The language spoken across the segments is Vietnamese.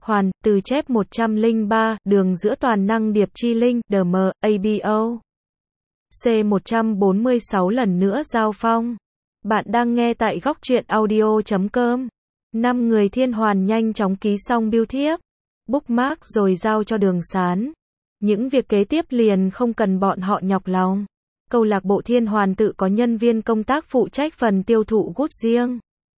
Hoàn, từ chép 103, đường giữa toàn năng điệp chi linh, DM, ABO. C146 lần nữa giao phong. Bạn đang nghe tại góc truyện audio.com. 5 người Thiên Hoàn nhanh chóng ký xong bưu thiếp, bookmark rồi giao cho Đường Sán. Những việc kế tiếp liền không cần bọn họ nhọc lòng. Câu lạc bộ Thiên Hoàn tự có nhân viên công tác phụ trách phần tiêu thụ gút riêng.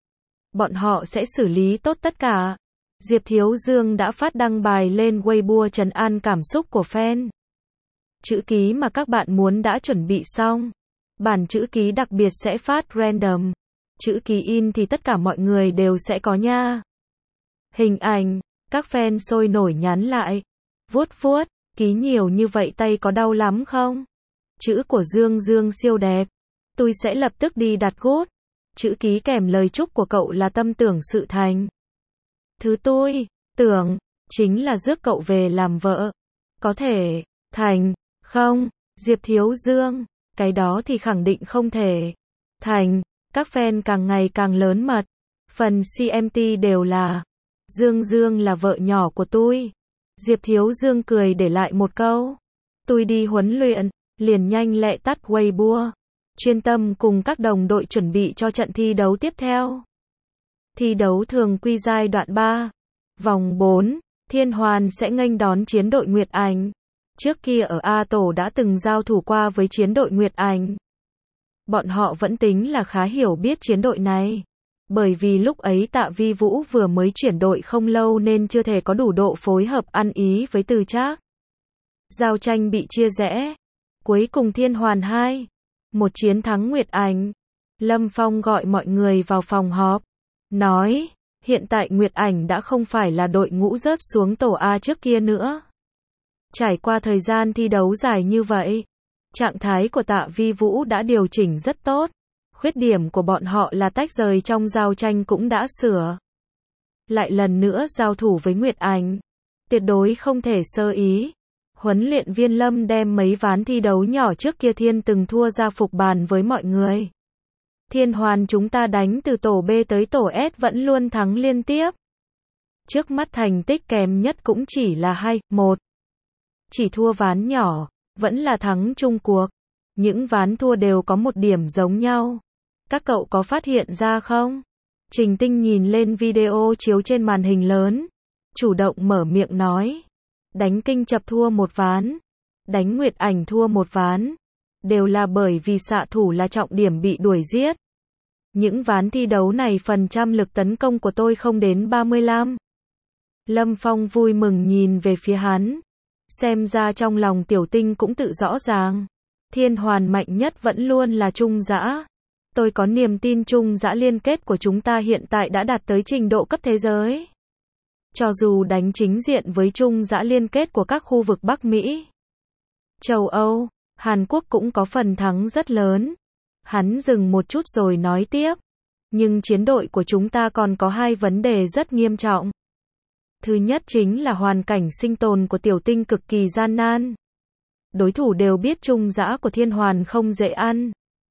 Bọn họ sẽ xử lý tốt tất cả. Diệp Thiếu Dương đã phát đăng bài lên Weibo trấn an cảm xúc của fan. Chữ ký mà các bạn muốn đã chuẩn bị xong. Bản chữ ký đặc biệt sẽ phát random. Chữ ký in thì tất cả mọi người đều sẽ có nha. Hình ảnh, các fan sôi nổi nhắn lại. Vuốt vuốt, ký nhiều như vậy tay có đau lắm không? Chữ của Dương Dương siêu đẹp. Tôi sẽ lập tức đi đặt gút. Chữ ký kèm lời chúc của cậu là tâm tưởng sự thành. Thứ tôi tưởng chính là rước cậu về làm vợ. Có thể thành không? Diệp Thiếu Dương, cái đó thì khẳng định không thể thành. Các fan càng ngày càng lớn mật. Phần CMT đều là Dương Dương là vợ nhỏ của tôi. Diệp Thiếu Dương cười để lại một câu. Tôi đi huấn luyện, liền nhanh lẹ tắt Weibo. Chuyên tâm cùng các đồng đội chuẩn bị cho trận thi đấu tiếp theo. Thi đấu thường quy giai đoạn 3. Vòng 4, Thiên Hoàn sẽ nghênh đón chiến đội Nguyệt Ảnh. Trước kia ở A tổ đã từng giao thủ qua với chiến đội Nguyệt Ảnh. Bọn họ vẫn tính là khá hiểu biết chiến đội này. Bởi vì lúc ấy Tạ Vi Vũ vừa mới chuyển đội không lâu nên chưa thể có đủ độ phối hợp ăn ý với Từ Trác. Giao tranh bị chia rẽ. Cuối cùng Thiên Hoàn 2. Một chiến thắng Nguyệt Ảnh. Lâm Phong gọi mọi người vào phòng họp. Nói, hiện tại Nguyệt Ảnh đã không phải là đội ngũ rớt xuống tổ A trước kia nữa. Trải qua thời gian thi đấu dài như vậy, trạng thái của Tạ Vi Vũ đã điều chỉnh rất tốt. Khuyết điểm của bọn họ là tách rời trong giao tranh cũng đã sửa. Lại lần nữa giao thủ với Nguyệt Ảnh. Tuyệt đối không thể sơ ý. Huấn luyện viên Lâm đem mấy ván thi đấu nhỏ trước kia Thiên từng thua ra phục bàn với mọi người. Thiên Hoàn chúng ta đánh từ tổ B tới tổ S vẫn luôn thắng liên tiếp. Trước mắt thành tích kém nhất cũng chỉ là 2-1. Chỉ thua ván nhỏ, vẫn là thắng chung cuộc. Những ván thua đều có một điểm giống nhau. Các cậu có phát hiện ra không? Trình Tinh nhìn lên video chiếu trên màn hình lớn. Chủ động mở miệng nói. Đánh Kinh Chập thua một ván. Đánh Nguyệt Ảnh thua một ván. Đều là bởi vì xạ thủ là trọng điểm bị đuổi giết. Những ván thi đấu này phần trăm lực tấn công của tôi không đến 35. Lâm Phong vui mừng nhìn về phía hắn. Xem ra trong lòng Tiểu Tinh cũng tự rõ ràng. Thiên Hoàn mạnh nhất vẫn luôn là Trung Dã. Tôi có niềm tin Trung Dã liên kết của chúng ta hiện tại đã đạt tới trình độ cấp thế giới. Cho dù đánh chính diện với Trung Dã liên kết của các khu vực Bắc Mỹ, châu Âu, Hàn Quốc cũng có phần thắng rất lớn. Hắn dừng một chút rồi nói tiếp. Nhưng chiến đội của chúng ta còn có hai vấn đề rất nghiêm trọng. Thứ nhất chính là hoàn cảnh sinh tồn của Tiểu Tinh cực kỳ gian nan. Đối thủ đều biết Trung Dã của Thiên Hoàn không dễ ăn.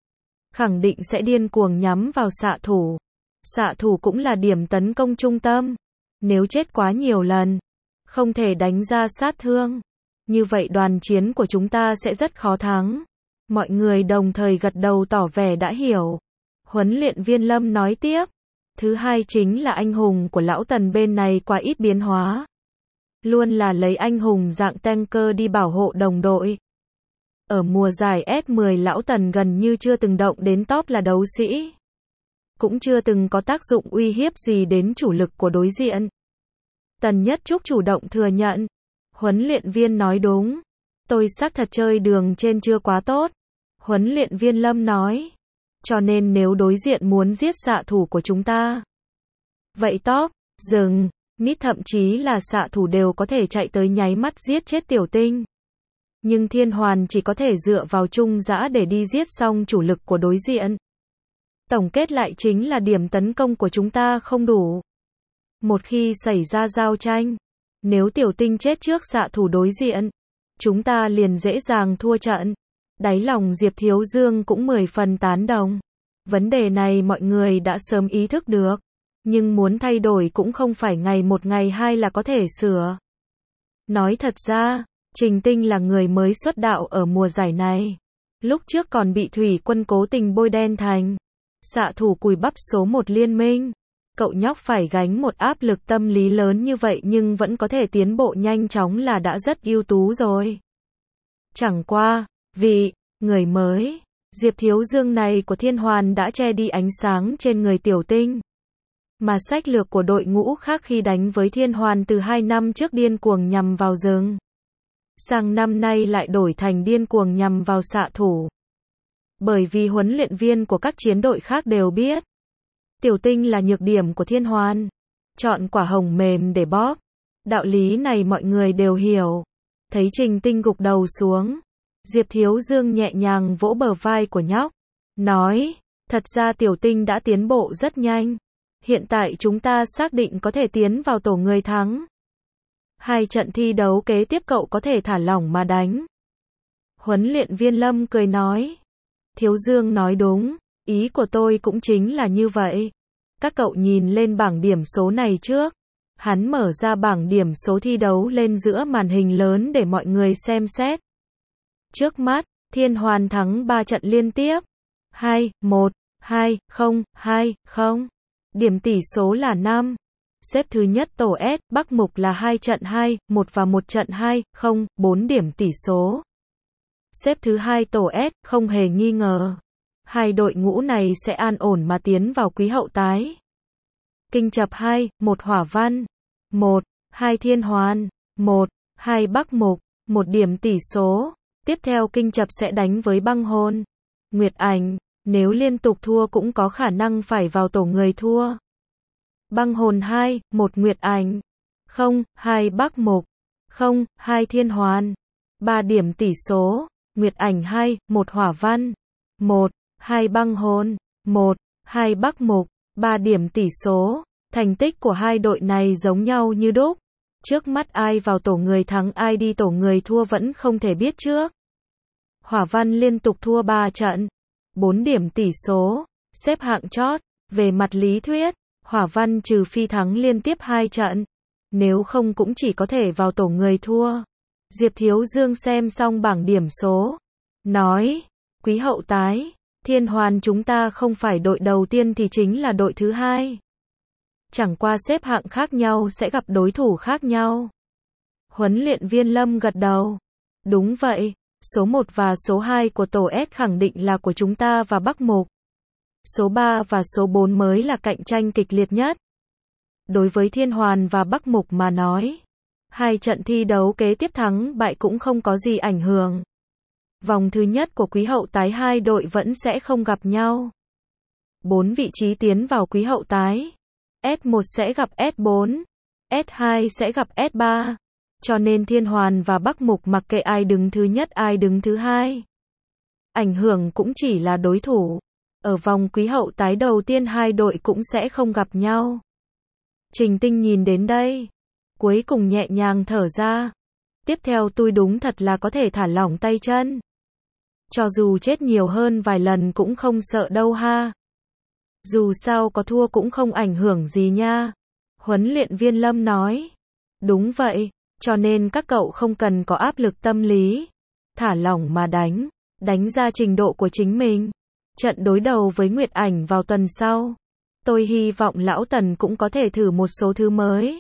Khẳng định sẽ điên cuồng nhắm vào xạ thủ. Xạ thủ cũng là điểm tấn công trung tâm. Nếu chết quá nhiều lần, không thể đánh ra sát thương. Như vậy đoàn chiến của chúng ta sẽ rất khó thắng. Mọi người đồng thời gật đầu tỏ vẻ đã hiểu. Huấn luyện viên Lâm nói tiếp. Thứ hai chính là anh hùng của lão Tần bên này quá ít biến hóa. Luôn là lấy anh hùng dạng tanker đi bảo hộ đồng đội. Ở mùa giải S10 lão Tần gần như chưa từng động đến top là đấu sĩ. Cũng chưa từng có tác dụng uy hiếp gì đến chủ lực của đối diện. Tần Nhất Trúc chủ động thừa nhận. Huấn luyện viên nói đúng. Tôi xác thật chơi đường trên chưa quá tốt. Huấn luyện viên Lâm nói. Cho nên nếu đối diện muốn giết xạ thủ của chúng ta, vậy top, rừng, mid thậm chí là xạ thủ đều có thể chạy tới nháy mắt giết chết Tiểu Tinh. Nhưng Thiên Hoàn chỉ có thể dựa vào Trung Dã để đi giết xong chủ lực của đối diện. Tổng kết lại chính là điểm tấn công của chúng ta không đủ. Một khi xảy ra giao tranh, nếu Tiểu Tinh chết trước xạ thủ đối diện, chúng ta liền dễ dàng thua trận. Đáy lòng Diệp Thiếu Dương cũng 10 phần tán đồng. Vấn đề này mọi người đã sớm ý thức được. Nhưng muốn thay đổi cũng không phải ngày một ngày hai là có thể sửa. Nói thật ra, Trình Tinh là người mới xuất đạo ở mùa giải này. Lúc trước còn bị Thủy Quân cố tình bôi đen thành xạ thủ cùi bắp số 1 liên minh. Cậu nhóc phải gánh một áp lực tâm lý lớn như vậy nhưng vẫn có thể tiến bộ nhanh chóng là đã rất ưu tú rồi. Chẳng qua, vì người mới, Diệp Thiếu Dương này của Thiên Hoàn đã che đi ánh sáng trên người Tiểu Tinh. Mà sách lược của đội ngũ khác khi đánh với Thiên Hoàn từ 2 năm trước điên cuồng nhằm vào rừng. Sang năm nay lại đổi thành điên cuồng nhằm vào xạ thủ. Bởi vì huấn luyện viên của các chiến đội khác đều biết. Tiểu Tinh là nhược điểm của Thiên Hoàn. Chọn quả hồng mềm để bóp. Đạo lý này mọi người đều hiểu. Thấy Trình Tinh gục đầu xuống. Diệp Thiếu Dương nhẹ nhàng vỗ bờ vai của nhóc. Nói, thật ra Tiểu Tinh đã tiến bộ rất nhanh. Hiện tại chúng ta xác định có thể tiến vào tổ người thắng. 2 trận thi đấu kế tiếp cậu có thể thả lỏng mà đánh. Huấn luyện viên Lâm cười nói. Thiếu Dương nói đúng, ý của tôi cũng chính là như vậy. Các cậu nhìn lên bảng điểm số này trước. Hắn mở ra bảng điểm số thi đấu lên giữa màn hình lớn để mọi người xem xét. Trước mắt, Thiên Hoàn thắng 3 trận liên tiếp. 2-1, 2-0, 2-0. Điểm tỷ số là 5. Xếp thứ nhất tổ S, Bắc Mục là 2 trận 2-1 và 1 trận 2-0, 4 điểm tỷ số. Xếp thứ hai tổ S, không hề nghi ngờ. Hai đội ngũ này sẽ an ổn mà tiến vào quý hậu tái. Kinh Chập 2-1 Hỏa Văn, 1-2 Thiên Hoàn, 1-2 Bắc Mục, 1 điểm tỷ số. Tiếp theo Kinh Chập sẽ đánh với Băng Hồn. Nguyệt Ảnh, nếu liên tục thua cũng có khả năng phải vào tổ người thua. Băng Hồn 2-1 Nguyệt Ảnh, 0-2 Bắc Mục, 0-2 Thiên Hoàn, 3 điểm tỷ số. Nguyệt Ảnh 2-1 Hỏa Văn, 1-2 Băng Hồn, 1-2 Bắc Mục, 3 điểm tỷ số. Thành tích của hai đội này giống nhau như đúc. Trước mắt ai vào tổ người thắng ai đi tổ người thua vẫn không thể biết trước. Hỏa Văn liên tục thua 3 trận, 4 điểm tỷ số, xếp hạng chót. Về mặt lý thuyết, Hỏa Văn trừ phi thắng liên tiếp 2 trận, nếu không cũng chỉ có thể vào tổ người thua. Diệp Thiếu Dương xem xong bảng điểm số, nói, quý hậu tái, Thiên Hoàn chúng ta không phải đội đầu tiên thì chính là đội thứ hai. Chẳng qua xếp hạng khác nhau sẽ gặp đối thủ khác nhau. Huấn luyện viên Lâm gật đầu. Đúng vậy, số 1 và số 2 của tổ S khẳng định là của chúng ta và Bắc Mục. Số 3 và số 4 mới là cạnh tranh kịch liệt nhất. Đối với Thiên Hoàn và Bắc Mục mà nói, 2 trận thi đấu kế tiếp thắng bại cũng không có gì ảnh hưởng. Vòng thứ nhất của quý hậu tái hai đội vẫn sẽ không gặp nhau. 4 vị trí tiến vào quý hậu tái. S1 sẽ gặp S4, S2 sẽ gặp S3. Cho nên Thiên Hoàn và Bắc Mục mặc kệ ai đứng thứ nhất ai đứng thứ hai. Ảnh hưởng cũng chỉ là đối thủ. Ở vòng quý hậu tái đầu tiên hai đội cũng sẽ không gặp nhau. Trình Tinh nhìn đến đây, cuối cùng nhẹ nhàng thở ra. Tiếp theo tôi đúng thật là có thể thả lỏng tay chân. Cho dù chết nhiều hơn vài lần cũng không sợ đâu ha. Dù sao có thua cũng không ảnh hưởng gì nha. Huấn luyện viên Lâm nói. Đúng vậy, cho nên các cậu không cần có áp lực tâm lý. Thả lỏng mà đánh ra trình độ của chính mình. Trận đối đầu với Nguyệt Ảnh vào tuần sau. Tôi hy vọng lão Tần cũng có thể thử một số thứ mới.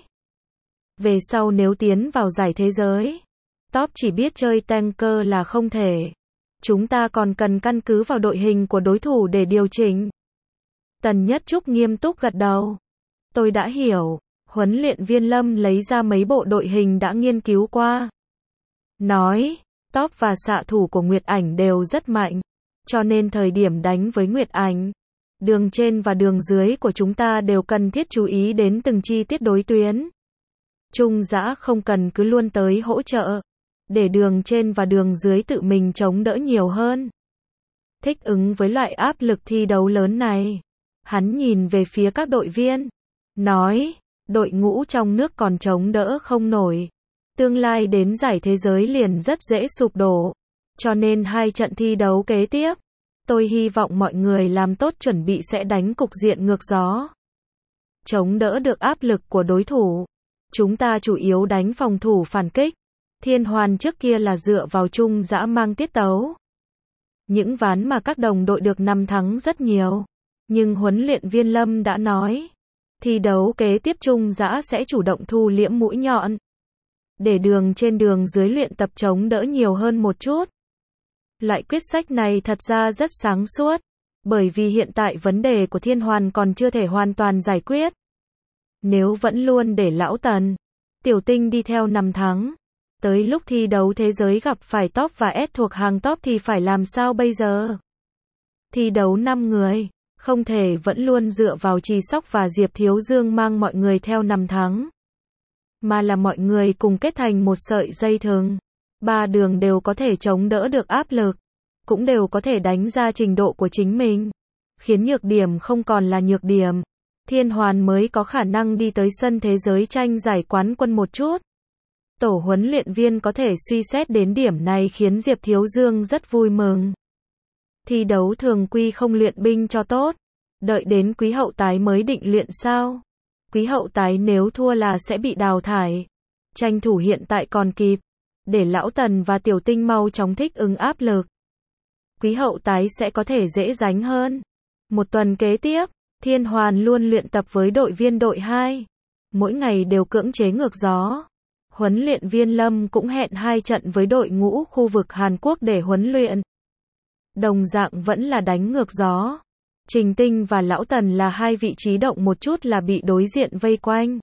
Về sau nếu tiến vào giải thế giới, top chỉ biết chơi tanker là không thể. Chúng ta còn cần căn cứ vào đội hình của đối thủ để điều chỉnh. Tần Nhất Trúc nghiêm túc gật đầu. Tôi đã hiểu. Huấn luyện viên Lâm lấy ra mấy bộ đội hình đã nghiên cứu qua. Nói, top và xạ thủ của Nguyệt Ảnh đều rất mạnh. Cho nên thời điểm đánh với Nguyệt Ảnh, đường trên và đường dưới của chúng ta đều cần thiết chú ý đến từng chi tiết đối tuyến. Trung Dã không cần cứ luôn tới hỗ trợ, để đường trên và đường dưới tự mình chống đỡ nhiều hơn. Thích ứng với loại áp lực thi đấu lớn này, hắn nhìn về phía các đội viên, nói, đội ngũ trong nước còn chống đỡ không nổi. Tương lai đến giải thế giới liền rất dễ sụp đổ. Cho nên 2 trận thi đấu kế tiếp, tôi hy vọng mọi người làm tốt chuẩn bị sẽ đánh cục diện ngược gió. chống đỡ được áp lực của đối thủ. Chúng ta chủ yếu đánh phòng thủ phản kích. Thiên Hoàn trước kia là dựa vào trung dã mang tiết tấu. Những ván mà các đồng đội được 5 thắng rất nhiều. Nhưng huấn luyện viên Lâm đã nói, thi đấu kế tiếp trung dã sẽ chủ động thu liễm mũi nhọn. Để trên đường dưới luyện tập chống đỡ nhiều hơn một chút. Loại quyết sách này thật ra rất sáng suốt. Bởi vì hiện tại vấn đề của Thiên Hoàn còn chưa thể hoàn toàn giải quyết. Nếu vẫn luôn để Lão Tần, Tiểu Tinh đi theo 5 tháng, tới lúc thi đấu thế giới gặp phải top và S thuộc hàng top thì phải làm sao bây giờ? Thi đấu 5 người, không thể vẫn luôn dựa vào Trì Sóc và Diệp Thiếu Dương mang mọi người theo 5 tháng. Mà là mọi người cùng kết thành một sợi dây thừng. 3 đường đều có thể chống đỡ được áp lực. Cũng đều có thể đánh ra trình độ của chính mình. Khiến nhược điểm không còn là nhược điểm. Thiên Hoàn mới có khả năng đi tới sân thế giới tranh giải quán quân một chút. Tổ huấn luyện viên có thể suy xét đến điểm này khiến Diệp Thiếu Dương rất vui mừng. Thi đấu thường quy không luyện binh cho tốt. Đợi đến quý hậu tái mới định luyện sao? Quý hậu tái nếu thua là sẽ bị đào thải. Tranh thủ hiện tại còn kịp. Để Lão Tần và Tiểu Tinh mau chóng thích ứng áp lực. Quý hậu tái sẽ có thể dễ dánh hơn. Một tuần kế tiếp, Thiên Hoàn luôn luyện tập với đội viên đội 2. Mỗi ngày đều cưỡng chế ngược gió. Huấn luyện viên Lâm cũng hẹn 2 trận với đội ngũ khu vực Hàn Quốc để huấn luyện. Đồng dạng vẫn là đánh ngược gió. Trình Tinh và Lão Tần là 2 vị trí động một chút là bị đối diện vây quanh.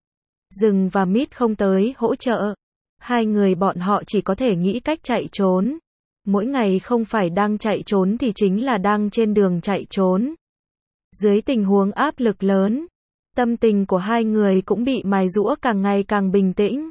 Rừng và Mít không tới hỗ trợ. 2 người bọn họ chỉ có thể nghĩ cách chạy trốn. Mỗi ngày không phải đang chạy trốn thì chính là đang trên đường chạy trốn. Dưới tình huống áp lực lớn, tâm tình của 2 người cũng bị mài giũa càng ngày càng bình tĩnh.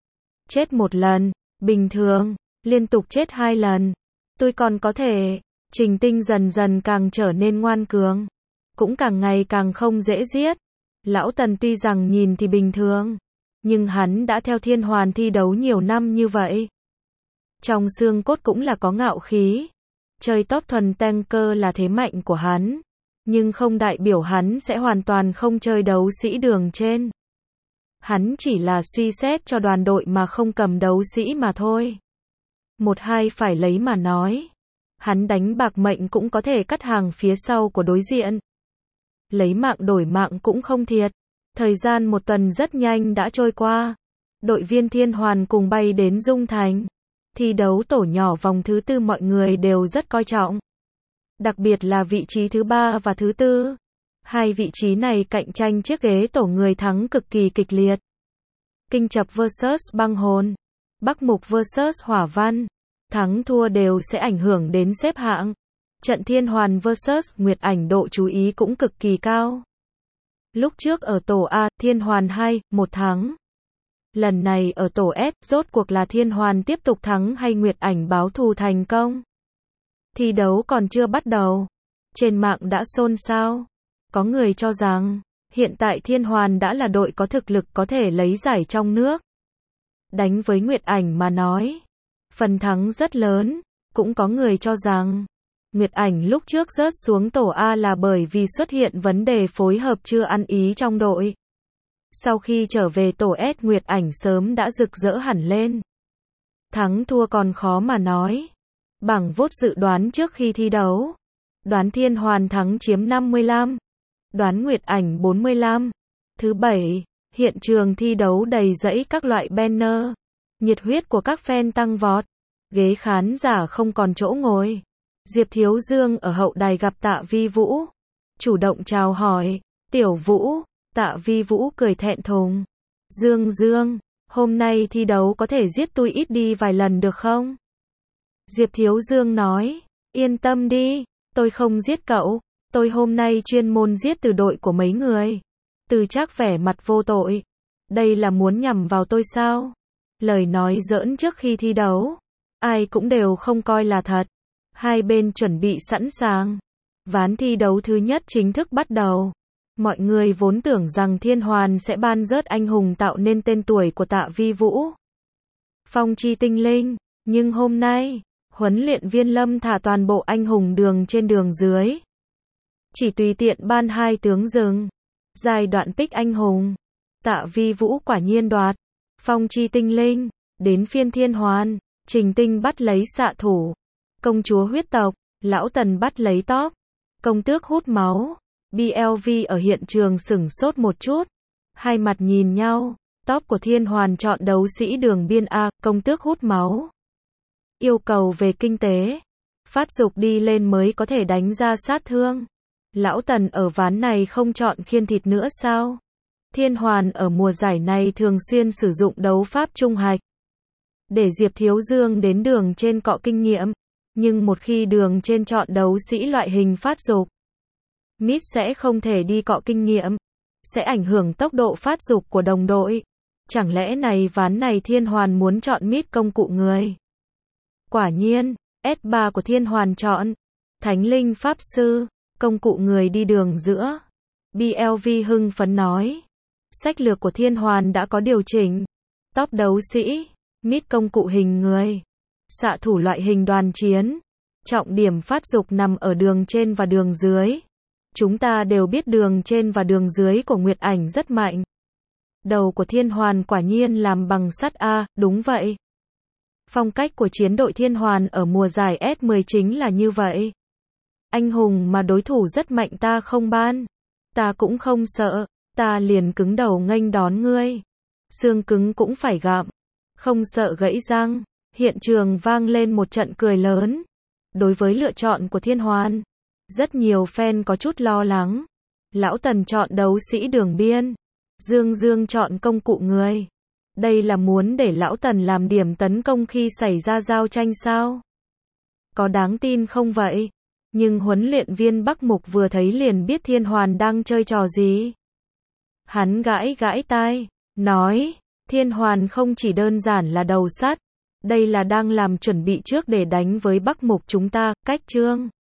Chết một lần, bình thường, liên tục chết 2 lần. Tôi còn có thể, Trình Tinh dần dần càng trở nên ngoan cường. Cũng càng ngày càng không dễ giết. Lão Tần tuy rằng nhìn thì bình thường, nhưng hắn đã theo Thiên Hoàn thi đấu nhiều năm như vậy. Trong xương cốt cũng là có ngạo khí. Chơi top thuần tanker là thế mạnh của hắn. Nhưng không đại biểu hắn sẽ hoàn toàn không chơi đấu sĩ đường trên. Hắn chỉ là suy xét cho đoàn đội mà không cầm đấu sĩ mà thôi. 1-2 phải lấy mà nói. Hắn đánh bạc mệnh cũng có thể cắt hàng phía sau của đối diện. Lấy mạng đổi mạng cũng không thiệt. Thời gian một tuần rất nhanh đã trôi qua. Đội viên Thiên Hoàn cùng bay đến Dung Thành. Thi đấu tổ nhỏ vòng thứ 4 mọi người đều rất coi trọng. Đặc biệt là vị trí thứ 3 và thứ 4. 2 vị trí này cạnh tranh chiếc ghế tổ người thắng cực kỳ kịch liệt. Kinh Chập vs Băng Hồn, Bắc Mục vs Hỏa Văn. Thắng thua đều sẽ ảnh hưởng đến xếp hạng. Trận Thiên Hoàn vs Nguyệt Ảnh độ chú ý cũng cực kỳ cao. Lúc trước ở tổ A, Thiên Hoàn 2-1 thắng. Lần này ở tổ S, rốt cuộc là Thiên Hoàn tiếp tục thắng hay Nguyệt Ảnh báo thù thành công? Thi đấu còn chưa bắt đầu. Trên mạng đã xôn xao. Có người cho rằng, hiện tại Thiên Hoàn đã là đội có thực lực có thể lấy giải trong nước. Đánh với Nguyệt Ảnh mà nói, phần thắng rất lớn. Cũng có người cho rằng, Nguyệt Ảnh lúc trước rớt xuống tổ A là bởi vì xuất hiện vấn đề phối hợp chưa ăn ý trong đội. Sau khi trở về tổ S, Nguyệt Ảnh sớm đã rực rỡ hẳn lên. Thắng thua còn khó mà nói. Bảng vote dự đoán trước khi thi đấu. Đoán Thiên Hoàn thắng chiếm 55. Đoán Nguyệt Ảnh 45. Thứ 7, hiện trường thi đấu đầy rẫy các loại banner. Nhiệt huyết của các fan tăng vọt. Ghế khán giả không còn chỗ ngồi. Diệp Thiếu Dương ở hậu đài gặp Tạ Vi Vũ. Chủ động chào hỏi. Tiểu Vũ. Tạ Vi Vũ cười thẹn thùng. Dương, hôm nay thi đấu có thể giết tôi ít đi vài lần được không? Diệp Thiếu Dương nói. Yên tâm đi, tôi không giết cậu. Tôi hôm nay chuyên môn giết từ đội của mấy người. Từ Trác vẻ mặt vô tội. Đây là muốn nhằm vào tôi sao? Lời nói giỡn trước khi thi đấu. Ai cũng đều không coi là thật. Hai bên chuẩn bị sẵn sàng. Ván thi đấu thứ nhất chính thức bắt đầu. Mọi người vốn tưởng rằng Thiên Hoàn sẽ ban rớt anh hùng tạo nên tên tuổi của Tạ Vi Vũ. Phong chi tinh linh. Nhưng hôm nay, huấn luyện viên Lâm thả toàn bộ anh hùng đường trên đường dưới. Chỉ tùy tiện ban 2 tướng rừng. Giai đoạn pick anh hùng. Tạ Vi Vũ quả nhiên đoạt. Phong chi tinh linh. Đến phiên Thiên Hoàn. Trình Tinh bắt lấy xạ thủ. Công chúa huyết tộc. Lão Tần bắt lấy top. Công tước hút máu. BLV ở hiện trường sửng sốt một chút. Hai mặt nhìn nhau. Top của Thiên Hoàn chọn đấu sĩ đường biên A. Công tước hút máu. Yêu cầu về kinh tế. Phát dục đi lên mới có thể đánh ra sát thương. Lão Tần ở ván này không chọn khiên thịt nữa sao? Thiên Hoàn ở mùa giải này thường xuyên sử dụng đấu pháp trung hạch. Để Diệp Thiếu Dương đến đường trên cọ kinh nghiệm. Nhưng một khi đường trên chọn đấu sĩ loại hình phát dục, mid sẽ không thể đi cọ kinh nghiệm. Sẽ ảnh hưởng tốc độ phát dục của đồng đội. Chẳng lẽ ván này Thiên Hoàn muốn chọn mid công cụ người? Quả nhiên, S3 của Thiên Hoàn chọn Thánh Linh Pháp Sư, công cụ người đi đường giữa. BLV hưng phấn nói. Sách lược của Thiên Hoàn đã có điều chỉnh. Top đấu sĩ, mid công cụ hình người, xạ thủ loại hình đoàn chiến. Trọng điểm phát dục nằm ở đường trên và đường dưới. Chúng ta đều biết đường trên và đường dưới của Nguyệt Ảnh rất mạnh. Đầu của Thiên Hoàn quả nhiên làm bằng sắt A, đúng vậy. Phong cách của chiến đội Thiên Hoàn ở mùa giải S10 chính là như vậy. Anh hùng mà đối thủ rất mạnh ta không ban. Ta cũng không sợ, ta liền cứng đầu nghênh đón ngươi. Xương cứng cũng phải gặm, không sợ gãy răng. Hiện trường vang lên một trận cười lớn. Đối với lựa chọn của Thiên Hoàn, rất nhiều fan có chút lo lắng. Lão Tần chọn đấu sĩ đường biên, Dương Dương chọn công cụ người. Đây là muốn để Lão Tần làm điểm tấn công khi xảy ra giao tranh sao? Có đáng tin không vậy? Nhưng huấn luyện viên Bắc Mục vừa thấy liền biết Thiên Hoàn đang chơi trò gì. Hắn gãi gãi tai, nói, Thiên Hoàn không chỉ đơn giản là đầu sắt, đây là đang làm chuẩn bị trước để đánh với Bắc Mục chúng ta, cách chương.